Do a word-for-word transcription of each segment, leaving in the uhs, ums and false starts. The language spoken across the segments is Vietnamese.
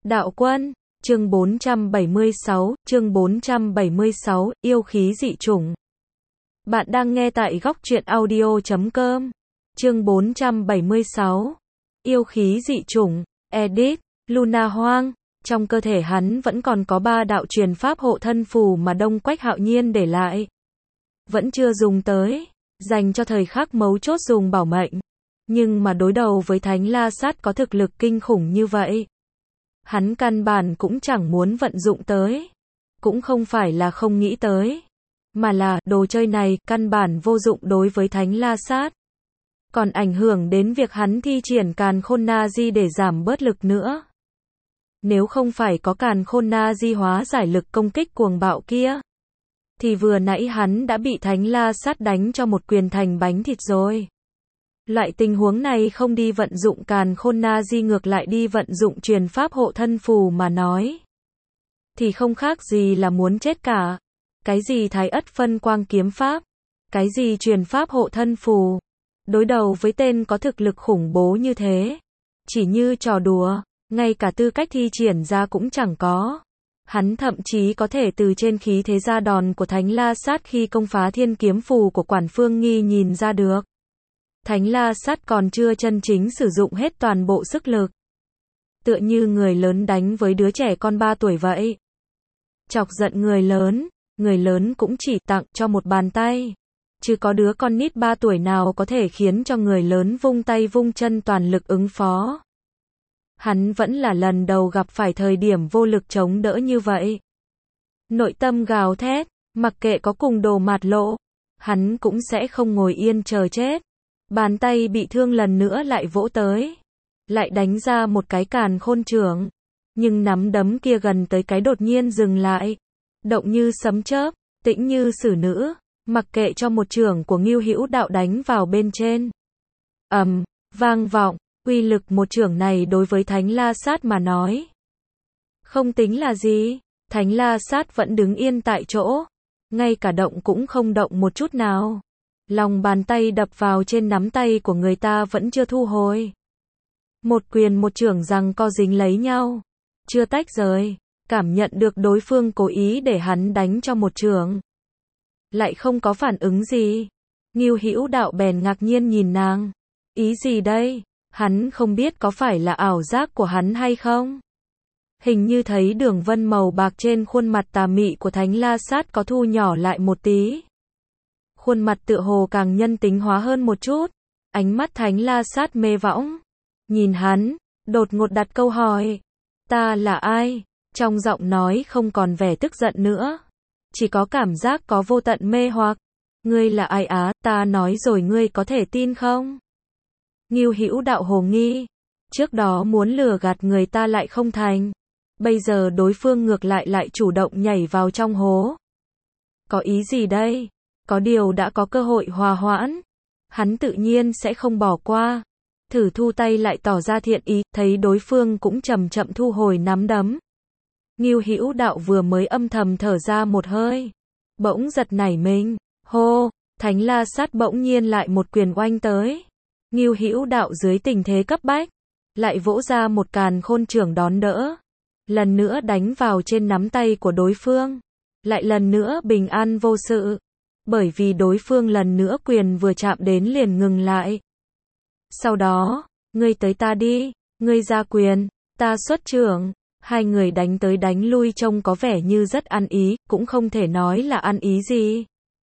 Đạo quân, chương bốn trăm bảy mươi sáu, chương bốn trăm bảy mươi sáu, yêu khí dị chủng. Bạn đang nghe tại góc truyện audio chấm com. Chương bốn trăm bảy mươi sáu. Yêu khí dị chủng, edit, Luna Hoang. Trong cơ thể hắn vẫn còn có ba đạo truyền pháp hộ thân phù mà Đông Quách Hạo Nhiên để lại. Vẫn chưa dùng tới, dành cho thời khắc mấu chốt dùng bảo mệnh. Nhưng mà đối đầu với Thánh La Sát có thực lực kinh khủng như vậy, hắn căn bản cũng chẳng muốn vận dụng tới. Cũng không phải là không nghĩ tới, mà là đồ chơi này căn bản vô dụng đối với Thánh La Sát. Còn ảnh hưởng đến việc hắn thi triển Càn Khôn Na Di để giảm bớt lực nữa. Nếu không phải có Càn Khôn Na Di hóa giải lực công kích cuồng bạo kia, thì vừa nãy hắn đã bị Thánh La Sát đánh cho một quyền thành bánh thịt rồi. Loại tình huống này không đi vận dụng Càn Khôn Na Di ngược lại đi vận dụng truyền pháp hộ thân phù mà nói, thì không khác gì là muốn chết cả. Cái gì Thái Ất phân quang kiếm pháp, cái gì truyền pháp hộ thân phù, đối đầu với tên có thực lực khủng bố như thế, chỉ như trò đùa, ngay cả tư cách thi triển ra cũng chẳng có. Hắn thậm chí có thể từ trên khí thế ra đòn của Thánh La Sát khi công phá thiên kiếm phù của Quản Phương Nghi nhìn ra được. Thánh La Sát còn chưa chân chính sử dụng hết toàn bộ sức lực. Tựa như người lớn đánh với đứa trẻ con ba tuổi vậy. Chọc giận người lớn, người lớn cũng chỉ tặng cho một bàn tay. Chứ có đứa con nít ba tuổi nào có thể khiến cho người lớn vung tay vung chân toàn lực ứng phó. Hắn vẫn là lần đầu gặp phải thời điểm vô lực chống đỡ như vậy. Nội tâm gào thét, mặc kệ có cùng đồ mạt lộ, hắn cũng sẽ không ngồi yên chờ chết. Bàn tay bị thương lần nữa lại vỗ tới, lại đánh ra một cái Càn Khôn chưởng, nhưng nắm đấm kia gần tới cái đột nhiên dừng lại, động như sấm chớp, tĩnh như xử nữ, mặc kệ cho một chưởng của Ngưu Hữu Đạo đánh vào bên trên. Ầm, vang vọng, uy lực một chưởng này đối với Thánh La Sát mà nói, không tính là gì. Thánh La Sát vẫn đứng yên tại chỗ, ngay cả động cũng không động một chút nào. Lòng bàn tay đập vào trên nắm tay của người ta vẫn chưa thu hồi. Một quyền một chưởng giằng co dính lấy nhau, chưa tách rời, cảm nhận được đối phương cố ý để hắn đánh cho một chưởng, lại không có phản ứng gì. Ngưu Hữu Đạo bèn ngạc nhiên nhìn nàng. Ý gì đây? Hắn không biết có phải là ảo giác của hắn hay không? Hình như thấy đường vân màu bạc trên khuôn mặt tà mị của Thánh La Sát có thu nhỏ lại một tí. Khuôn mặt tựa hồ càng nhân tính hóa hơn một chút. Ánh mắt Thánh La Sát mê võng, nhìn hắn, đột ngột đặt câu hỏi. Ta là ai? Trong giọng nói không còn vẻ tức giận nữa, chỉ có cảm giác có vô tận mê hoặc. Ngươi là ai á? Ta nói rồi ngươi có thể tin không? Ngưu Hữu Đạo hồ nghi. Trước đó muốn lừa gạt người ta lại không thành, bây giờ đối phương ngược lại lại chủ động nhảy vào trong hố. Có ý gì đây? Có điều đã có cơ hội hòa hoãn, hắn tự nhiên sẽ không bỏ qua. Thử thu tay lại tỏ ra thiện ý, thấy đối phương cũng chậm chậm thu hồi nắm đấm. Ngưu Hữu Đạo vừa mới âm thầm thở ra một hơi, bỗng giật nảy mình, hô, Thánh La Sát bỗng nhiên lại một quyền oanh tới. Ngưu Hữu Đạo dưới tình thế cấp bách, lại vỗ ra một Càn Khôn chưởng đón đỡ, lần nữa đánh vào trên nắm tay của đối phương, lại lần nữa bình an vô sự. Bởi vì đối phương lần nữa quyền vừa chạm đến liền ngừng lại. Sau đó, ngươi tới ta đi, ngươi ra quyền, ta xuất chưởng. Hai người đánh tới đánh lui trông có vẻ như rất ăn ý, cũng không thể nói là ăn ý gì.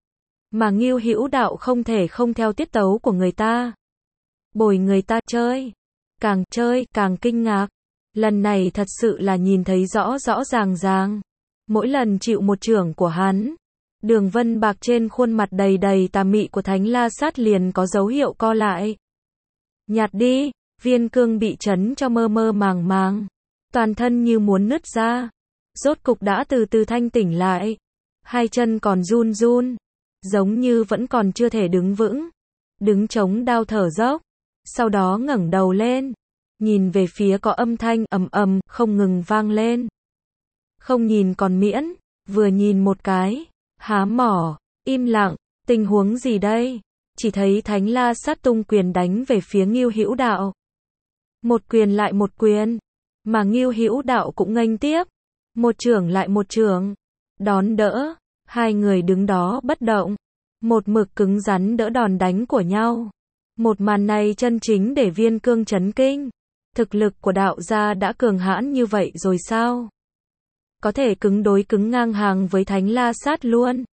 Mà Ngưu Hữu Đạo không thể không theo tiết tấu của người ta. Bồi người ta chơi. Càng chơi, càng kinh ngạc. Lần này thật sự là nhìn thấy rõ rõ ràng ràng. Mỗi lần chịu một chưởng của hắn, đường vân bạc trên khuôn mặt đầy đầy tà mị của Thánh La Sát liền có dấu hiệu co lại. Nhạt đi, viên cương bị chấn cho mơ mơ màng màng, toàn thân như muốn nứt ra. Rốt cục đã từ từ thanh tỉnh lại, hai chân còn run run, giống như vẫn còn chưa thể đứng vững, đứng chống đao thở dốc. Sau đó ngẩng đầu lên, nhìn về phía có âm thanh ầm ầm không ngừng vang lên. Không nhìn còn miễn, vừa nhìn một cái, há mỏ, im lặng. Tình huống gì đây? Chỉ thấy Thánh La Sát tung quyền đánh về phía Ngưu Hữu Đạo. Một quyền lại một quyền, Mà Ngưu Hữu Đạo cũng nghênh tiếp, một chưởng lại một chưởng, đón đỡ, hai người đứng đó bất động, một mực cứng rắn đỡ đòn đánh của nhau. Một màn này chân chính để Viên Cương chấn kinh. Thực lực của đạo gia đã cường hãn như vậy rồi sao? Có thể cứng đối cứng ngang hàng với Thánh La Sát luôn.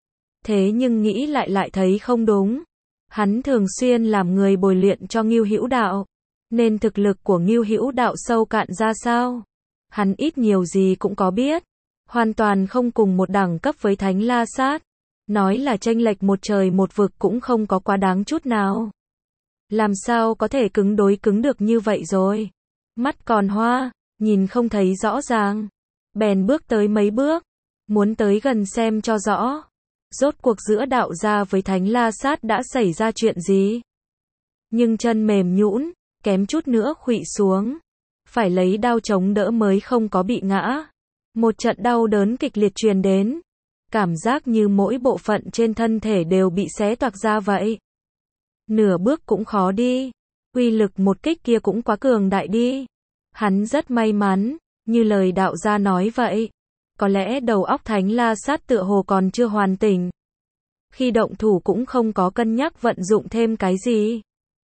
Thế nhưng nghĩ lại lại thấy không đúng. Hắn thường xuyên làm người bồi luyện cho Ngưu Hữu Đạo, nên thực lực của Ngưu Hữu Đạo sâu cạn ra sao? Hắn ít nhiều gì cũng có biết, hoàn toàn không cùng một đẳng cấp với Thánh La Sát. Nói là chênh lệch một trời một vực cũng không có quá đáng chút nào. Làm sao có thể cứng đối cứng được như vậy rồi? Mắt còn hoa, nhìn không thấy rõ ràng. Bèn bước tới mấy bước, muốn tới gần xem cho rõ. Rốt cuộc giữa đạo gia với Thánh La Sát đã xảy ra chuyện gì? Nhưng chân mềm nhũn, kém chút nữa khuỵu xuống. Phải lấy đao chống đỡ mới không có bị ngã. Một trận đau đớn kịch liệt truyền đến. Cảm giác như mỗi bộ phận trên thân thể đều bị xé toạc ra vậy. Nửa bước cũng khó đi. Uy lực một kích kia cũng quá cường đại đi. Hắn rất may mắn, như lời đạo gia nói vậy. Có lẽ đầu óc Thánh La Sát tựa hồ còn chưa hoàn tỉnh. Khi động thủ cũng không có cân nhắc vận dụng thêm cái gì.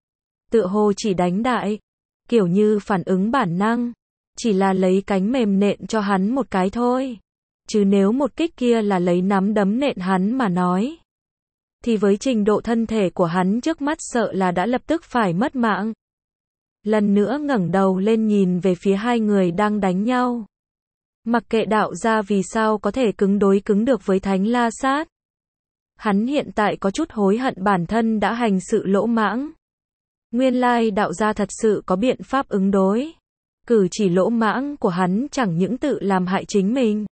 Tựa hồ chỉ đánh đại. Kiểu như phản ứng bản năng. Chỉ là lấy cánh mềm nện cho hắn một cái thôi. Chứ nếu một kích kia là lấy nắm đấm nện hắn mà nói, thì với trình độ thân thể của hắn trước mắt sợ là đã lập tức phải mất mạng. Lần nữa ngẩng đầu lên nhìn về phía hai người đang đánh nhau. Mặc kệ đạo gia vì sao có thể cứng đối cứng được với Thánh La Sát. Hắn hiện tại có chút hối hận bản thân đã hành sự lỗ mãng. Nguyên lai đạo gia thật sự có biện pháp ứng đối. Cử chỉ lỗ mãng của hắn chẳng những tự làm hại chính mình,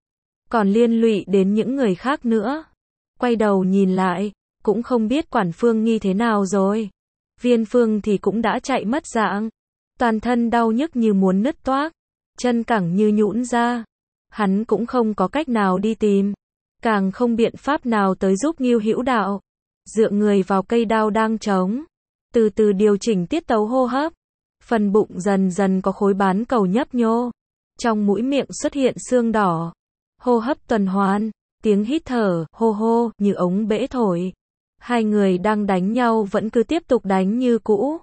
còn liên lụy đến những người khác nữa. Quay đầu nhìn lại, cũng không biết Quản Phương Nghi thế nào rồi. Viên Phương thì cũng đã chạy mất dạng. Toàn thân đau nhức như muốn nứt toác, chân cẳng như nhũn ra. Hắn cũng không có cách nào đi tìm, càng không biện pháp nào tới giúp Ngưu Hữu Đạo. Dựa người vào cây đao đang trống, từ từ điều chỉnh tiết tấu hô hấp. Phần bụng dần dần có khối bán cầu nhấp nhô. Trong mũi miệng xuất hiện xương đỏ. Hô hấp tuần hoàn, tiếng hít thở, hô hô, như ống bể thổi. Hai người đang đánh nhau vẫn cứ tiếp tục đánh như cũ.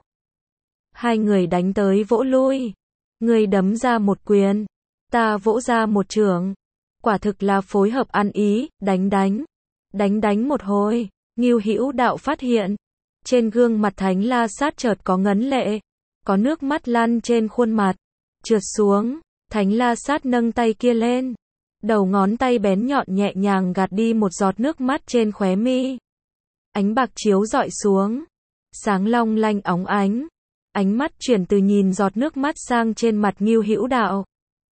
Hai người đánh tới vỗ lui. Người đấm ra một quyền, ta vỗ ra một chưởng. Quả thực là phối hợp ăn ý, đánh đánh. Đánh đánh một hồi, Ngưu Hữu Đạo phát hiện. Trên gương mặt Thánh La Sát chợt có ngấn lệ. Có nước mắt lăn trên khuôn mặt. Trượt xuống, Thánh La Sát nâng tay kia lên. Đầu ngón tay bén nhọn nhẹ nhàng gạt đi một giọt nước mắt trên khóe mi. Ánh bạc chiếu rọi xuống, sáng long lanh óng ánh. Ánh mắt chuyển từ nhìn giọt nước mắt sang trên mặt Ngưu Hữu Đạo.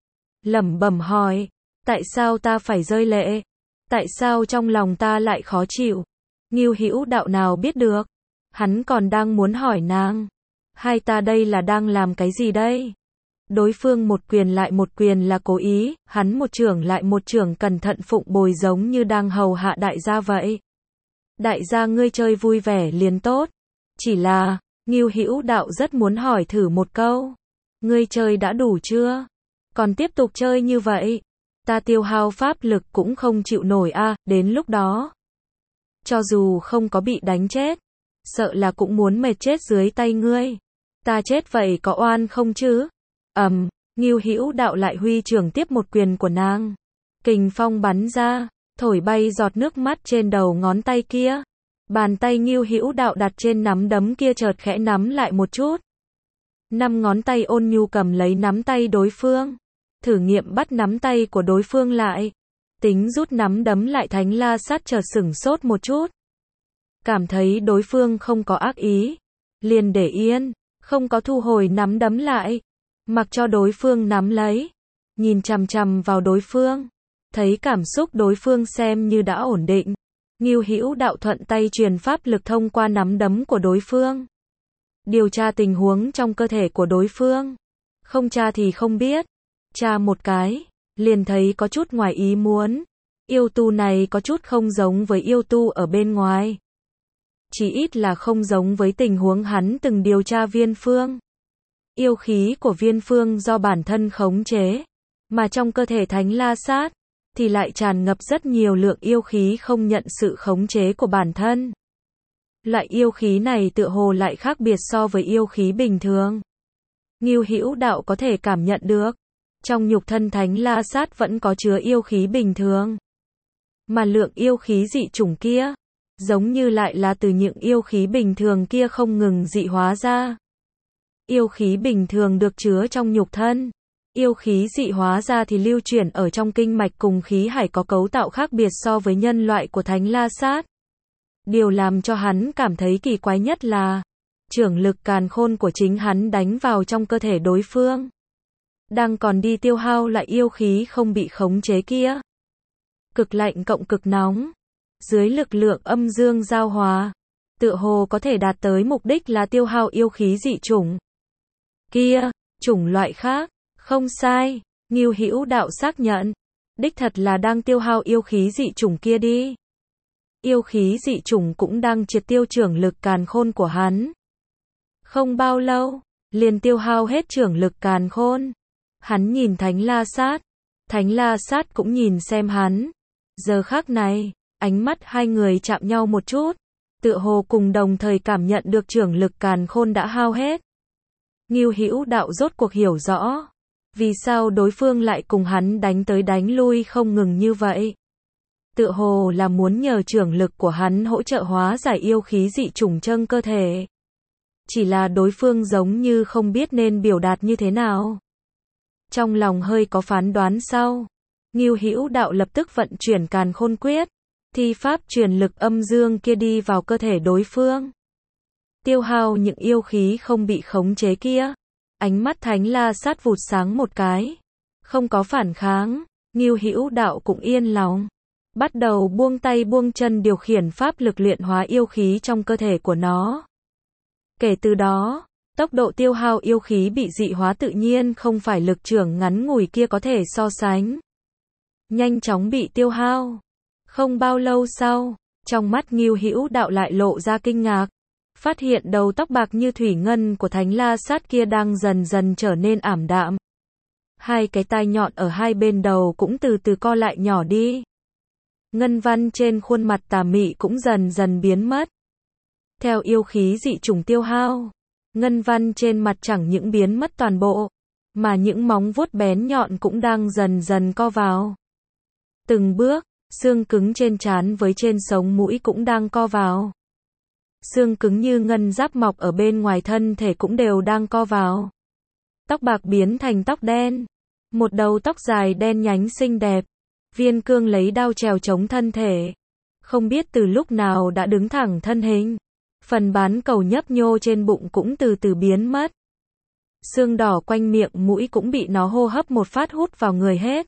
Lẩm bẩm hỏi, tại sao ta phải rơi lệ? Tại sao trong lòng ta lại khó chịu? Ngưu Hữu Đạo nào biết được, hắn còn đang muốn hỏi nàng, hai ta đây là đang làm cái gì đây? Đối phương một quyền lại một quyền là cố ý, hắn một chưởng lại một chưởng cẩn thận phụng bồi giống như đang hầu hạ đại gia vậy. Đại gia ngươi chơi vui vẻ liền tốt. Chỉ là, Ngưu Hữu Đạo rất muốn hỏi thử một câu. Ngươi chơi đã đủ chưa? Còn tiếp tục chơi như vậy, ta tiêu hao pháp lực cũng không chịu nổi a, à, đến lúc đó. Cho dù không có bị đánh chết, sợ là cũng muốn mệt chết dưới tay ngươi. Ta chết vậy có oan không chứ? Ầm, um, Ngưu Hữu Đạo lại huy chưởng tiếp một quyền của nàng. Kình phong bắn ra, thổi bay giọt nước mắt trên đầu ngón tay kia. Bàn tay Ngưu Hữu Đạo đặt trên nắm đấm kia chợt khẽ nắm lại một chút. Năm ngón tay ôn nhu cầm lấy nắm tay đối phương. Thử nghiệm bắt nắm tay của đối phương lại. Tính rút nắm đấm lại, Thánh La Sát chợt sửng sốt một chút. Cảm thấy đối phương không có ác ý, liền để yên, không có thu hồi nắm đấm lại. Mặc cho đối phương nắm lấy. Nhìn chằm chằm vào đối phương. Thấy cảm xúc đối phương xem như đã ổn định. Ngưu Hữu Đạo thuận tay truyền pháp lực thông qua nắm đấm của đối phương. Điều tra tình huống trong cơ thể của đối phương. Không tra thì không biết. Tra một cái, liền thấy có chút ngoài ý muốn. Yêu tu này có chút không giống với yêu tu ở bên ngoài. Chỉ ít là không giống với tình huống hắn từng điều tra Viên Phương. Yêu khí của Viên Phương do bản thân khống chế, mà trong cơ thể Thánh La Sát thì lại tràn ngập rất nhiều lượng yêu khí không nhận sự khống chế của bản thân. Loại yêu khí này tựa hồ lại khác biệt so với yêu khí bình thường. Ngưu Hữu Đạo có thể cảm nhận được, trong nhục thân Thánh La Sát vẫn có chứa yêu khí bình thường. Mà lượng yêu khí dị chủng kia, giống như lại là từ những yêu khí bình thường kia không ngừng dị hóa ra. Yêu khí bình thường được chứa trong nhục thân, yêu khí dị hóa ra thì lưu chuyển ở trong kinh mạch cùng khí hải có cấu tạo khác biệt so với nhân loại của Thánh La Sát. Điều làm cho hắn cảm thấy kỳ quái nhất là, chưởng lực càn khôn của chính hắn đánh vào trong cơ thể đối phương, đang còn đi tiêu hao lại yêu khí không bị khống chế kia. Cực lạnh cộng cực nóng, dưới lực lượng âm dương giao hòa, tựa hồ có thể đạt tới mục đích là tiêu hao yêu khí dị chủng kia, chủng loại khác. Không sai, Ngưu Hữu Đạo xác nhận, đích thật là đang tiêu hao yêu khí dị chủng kia đi. Yêu khí dị chủng cũng đang triệt tiêu chưởng lực càn khôn của hắn. Không bao lâu, liền tiêu hao hết chưởng lực càn khôn. Hắn nhìn Thánh La Sát, Thánh La Sát cũng nhìn xem hắn. Giờ khắc này, ánh mắt hai người chạm nhau một chút, tựa hồ cùng đồng thời cảm nhận được chưởng lực càn khôn đã hao hết. Ngưu Hữu Đạo rốt cuộc hiểu rõ, vì sao đối phương lại cùng hắn đánh tới đánh lui không ngừng như vậy. Tựa hồ là muốn nhờ chưởng lực của hắn hỗ trợ hóa giải yêu khí dị chủng trong cơ thể. Chỉ là đối phương giống như không biết nên biểu đạt như thế nào. Trong lòng hơi có phán đoán sau, Ngưu Hữu Đạo lập tức vận chuyển Càn Khôn Quyết, thi pháp truyền lực âm dương kia đi vào cơ thể đối phương. Tiêu hao những yêu khí không bị khống chế kia. Ánh mắt Thánh La Sát vụt sáng một cái, không có phản kháng. Ngưu Hữu Đạo cũng yên lòng, bắt đầu buông tay buông chân điều khiển pháp lực luyện hóa yêu khí trong cơ thể của nó. Kể từ đó, tốc độ tiêu hao yêu khí bị dị hóa tự nhiên không phải lực trưởng ngắn ngủi kia có thể so sánh. Nhanh chóng bị tiêu hao. Không bao lâu sau, trong mắt Ngưu Hữu Đạo lại lộ ra kinh ngạc, phát hiện đầu tóc bạc như thủy ngân của Thánh La Sát kia đang dần dần trở nên ảm đạm. Hai cái tai nhọn ở hai bên đầu cũng từ từ co lại nhỏ đi. Ngân văn trên khuôn mặt tà mị cũng dần dần biến mất. Theo yêu khí dị chủng tiêu hao, ngân văn trên mặt chẳng những biến mất toàn bộ, mà những móng vuốt bén nhọn cũng đang dần dần co vào. Từng bước, xương cứng trên trán với trên sống mũi cũng đang co vào. Xương cứng như ngân giáp mọc ở bên ngoài thân thể cũng đều đang co vào. Tóc bạc biến thành tóc đen. Một đầu tóc dài đen nhánh xinh đẹp. Viên Cương lấy đao trèo chống thân thể. Không biết từ lúc nào đã đứng thẳng thân hình. Phần bán cầu nhấp nhô trên bụng cũng từ từ biến mất. Xương đỏ quanh miệng mũi cũng bị nó hô hấp một phát hút vào người hết.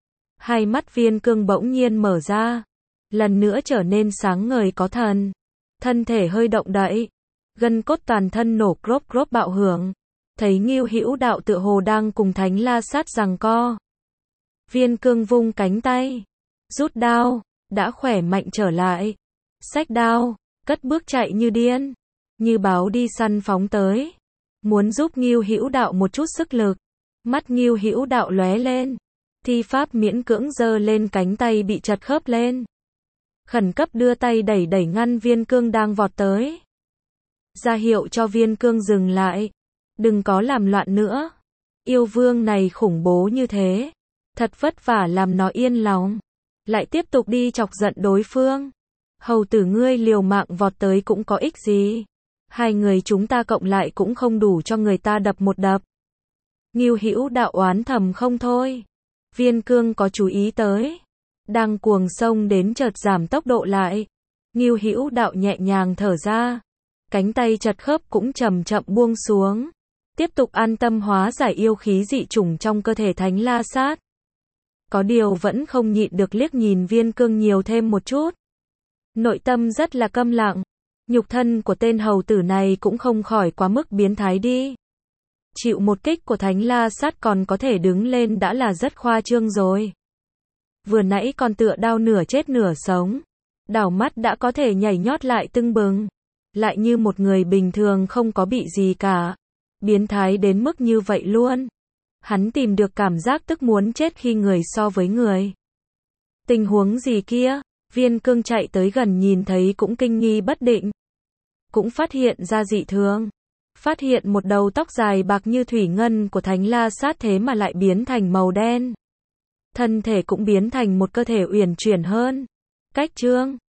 Hai mắt Viên Cương bỗng nhiên mở ra. Lần nữa trở nên sáng ngời có thần. Thân thể hơi động đậy. Gân cốt toàn thân nổ crop crop bạo hưởng. Thấy Ngưu Hữu Đạo tựa hồ đang cùng Thánh La Sát giằng co. Viên Cương vung cánh tay. Rút đao. Đã khỏe mạnh trở lại. Xách đao. Cất bước chạy như điên. Như báo đi săn phóng tới. Muốn giúp Ngưu Hữu Đạo một chút sức lực. Mắt Ngưu Hữu Đạo lóe lên. Thi pháp miễn cưỡng giơ lên cánh tay bị chật khớp lên. Khẩn cấp đưa tay đẩy đẩy ngăn Viên Cương đang vọt tới. Ra hiệu cho Viên Cương dừng lại. Đừng có làm loạn nữa. Yêu vương này khủng bố như thế. Thật vất vả làm nó yên lòng. Lại tiếp tục đi chọc giận đối phương. Hầu tử ngươi liều mạng vọt tới cũng có ích gì. Hai người chúng ta cộng lại cũng không đủ cho người ta đập một đập. Ngưu Hữu Đạo oán thầm không thôi. Viên Cương có chú ý tới. Đang cuồng xông đến chợt giảm tốc độ lại. Ngưu Hữu Đạo nhẹ nhàng thở ra. Cánh tay chật khớp cũng chậm chậm buông xuống. Tiếp tục an tâm hóa giải yêu khí dị chủng trong cơ thể Thánh La Sát. Có điều vẫn không nhịn được liếc nhìn Viên Cương nhiều thêm một chút. Nội tâm rất là câm lặng. Nhục thân của tên hầu tử này cũng không khỏi quá mức biến thái đi. Chịu một kích của Thánh La Sát còn có thể đứng lên đã là rất khoa trương rồi. Vừa nãy còn tựa đao nửa chết nửa sống. Đảo mắt đã có thể nhảy nhót lại tưng bừng. Lại như một người bình thường không có bị gì cả. Biến thái đến mức như vậy luôn. Hắn tìm được cảm giác tức muốn chết khi người so với người. Tình huống gì kia? Viên Cương chạy tới gần nhìn thấy cũng kinh nghi bất định. Cũng phát hiện ra dị thường. Phát hiện một đầu tóc dài bạc như thủy ngân của Thánh La Sát thế mà lại biến thành màu đen. Thân thể cũng biến thành một cơ thể uyển chuyển hơn. Cách trương.